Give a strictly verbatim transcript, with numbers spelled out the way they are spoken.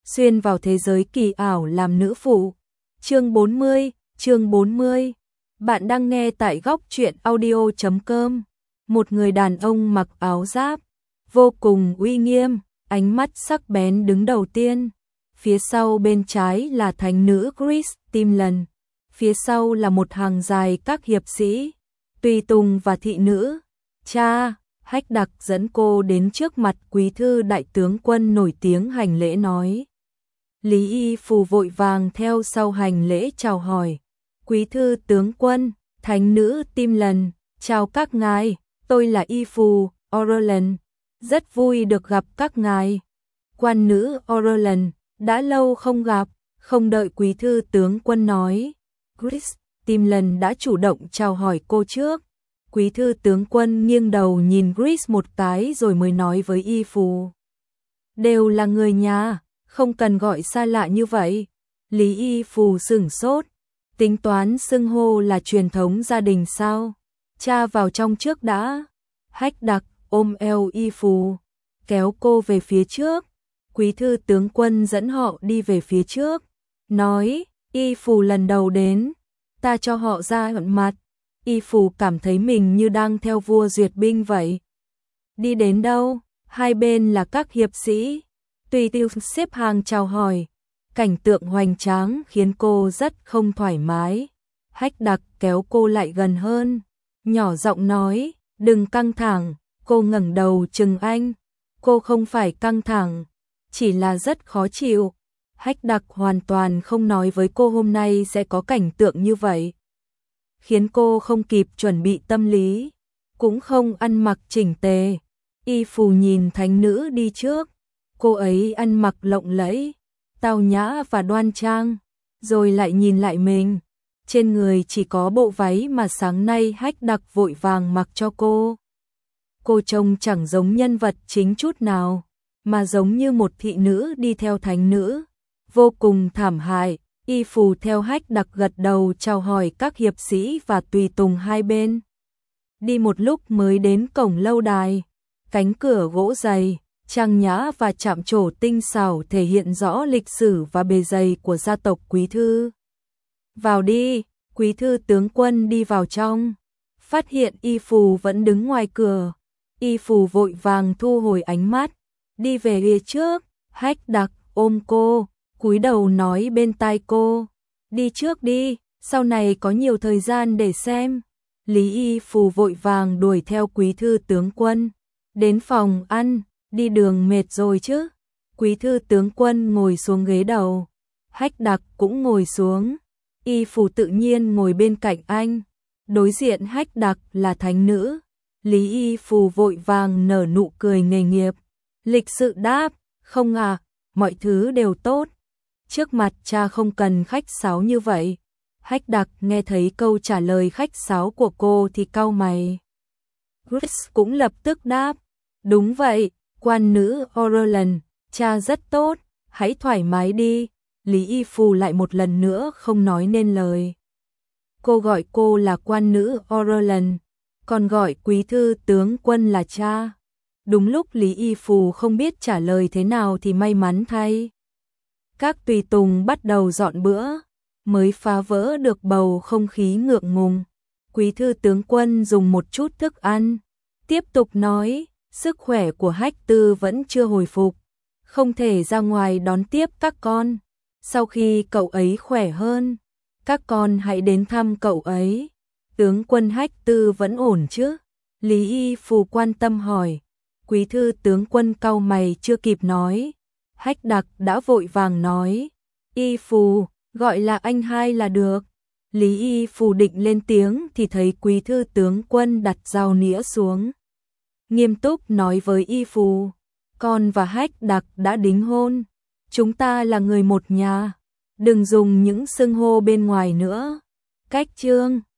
xuyên vào thế giới kỳ ảo làm nữ phụ. Chương bốn mươi, chương bốn mươi. Bạn đang nghe tại góc truyện audio chấm com. Một người đàn ông mặc áo giáp, vô cùng uy nghiêm, ánh mắt sắc bén đứng đầu tiên. Phía sau bên trái là thánh nữ Chris Timlin. Phía sau là một hàng dài các hiệp sĩ, tùy tùng và thị nữ. Cha, Hách Đặc dẫn cô đến trước mặt quý thư đại tướng quân nổi tiếng hành lễ nói. Lý Y Phù vội vàng theo sau hành lễ chào hỏi. Quý thư tướng quân, thánh nữ Timlin, chào các ngài, tôi là Y Phù, Orlan, rất vui được gặp các ngài. Quan nữ Orlan, đã lâu không gặp, không đợi quý thư tướng quân nói. Chris Timlin đã chủ động chào hỏi cô trước. Quý thư tướng quân nghiêng đầu nhìn Chris một cái rồi mới nói với Y Phù. Đều là người nhà, không cần gọi xa lạ như vậy. Lý Y Phù sửng sốt, tính toán xưng hô là truyền thống gia đình sao? Cha vào trong trước đã. Hách Đặc ôm eo Y Phù, kéo cô về phía trước. Quý thư tướng quân dẫn họ đi về phía trước, nói, Y Phù lần đầu đến, ta cho họ ra hận mặt. Y Phù cảm thấy mình như đang theo vua duyệt binh vậy. Đi đến đâu, hai bên là các hiệp sĩ, tùy tiêu xếp hàng chào hỏi. Cảnh tượng hoành tráng khiến cô rất không thoải mái. Hách Đặc kéo cô lại gần hơn, nhỏ giọng nói, đừng căng thẳng. Cô ngẩng đầu chừng anh. Cô không phải căng thẳng, chỉ là rất khó chịu. Hách Đặc hoàn toàn không nói với cô hôm nay sẽ có cảnh tượng như vậy, khiến cô không kịp chuẩn bị tâm lý, cũng không ăn mặc chỉnh tề. Y Phù nhìn thánh nữ đi trước, cô ấy ăn mặc lộng lẫy, tao nhã và đoan trang, rồi lại nhìn lại mình, trên người chỉ có bộ váy mà sáng nay Hách Đặc vội vàng mặc cho cô. Cô trông chẳng giống nhân vật chính chút nào, mà giống như một thị nữ đi theo thánh nữ, vô cùng thảm hại. Y Phù theo Hách Đặc gật đầu chào hỏi các hiệp sĩ và tùy tùng hai bên. Đi một lúc mới đến cổng lâu đài, cánh cửa gỗ dày, trang nhã và chạm trổ tinh xảo thể hiện rõ lịch sử và bề dày của gia tộc Quý thư. Vào đi, Quý thư tướng quân đi vào trong, phát hiện Y Phù vẫn đứng ngoài cửa. Y Phù vội vàng thu hồi ánh mắt, đi về phía trước. Hách Đặc ôm cô, cúi đầu nói bên tai cô, đi trước đi, sau này có nhiều thời gian để xem. Lý Y Phù vội vàng đuổi theo quý thư tướng quân, đến phòng ăn, đi đường mệt rồi chứ. Quý thư tướng quân ngồi xuống ghế đầu, Hách Đặc cũng ngồi xuống. Y Phù tự nhiên ngồi bên cạnh anh, đối diện Hách Đặc là thánh nữ. Lý Y Phù vội vàng nở nụ cười nghề nghiệp, lịch sự đáp, không à, mọi thứ đều tốt. Trước mặt cha không cần khách sáo như vậy. Hách Đặc nghe thấy câu trả lời khách sáo của cô thì cau mày. Chris cũng lập tức đáp, đúng vậy, quan nữ Orlan, cha rất tốt, hãy thoải mái đi. Lý Y Phù lại một lần nữa không nói nên lời. Cô gọi cô là quan nữ Orlan, còn gọi quý thư tướng quân là cha. Đúng lúc Lý Y Phù không biết trả lời thế nào thì may mắn thay, các tùy tùng bắt đầu dọn bữa, mới phá vỡ được bầu không khí ngượng ngùng. Quý thư tướng quân dùng một chút thức ăn, tiếp tục nói, sức khỏe của Hách Tư vẫn chưa hồi phục, không thể ra ngoài đón tiếp các con. Sau khi cậu ấy khỏe hơn, các con hãy đến thăm cậu ấy. Tướng quân Hách Tư vẫn ổn chứ? Lý Y Phù quan tâm hỏi. Quý thư tướng quân cau mày chưa kịp nói, Hách Đặc đã vội vàng nói, Y Phù, gọi là anh hai là được. Lý Y Phù định lên tiếng thì thấy quý thư tướng quân đặt dao nĩa xuống, nghiêm túc nói với Y Phù, con và Hách Đặc đã đính hôn, chúng ta là người một nhà, đừng dùng những xưng hô bên ngoài nữa. Cách chương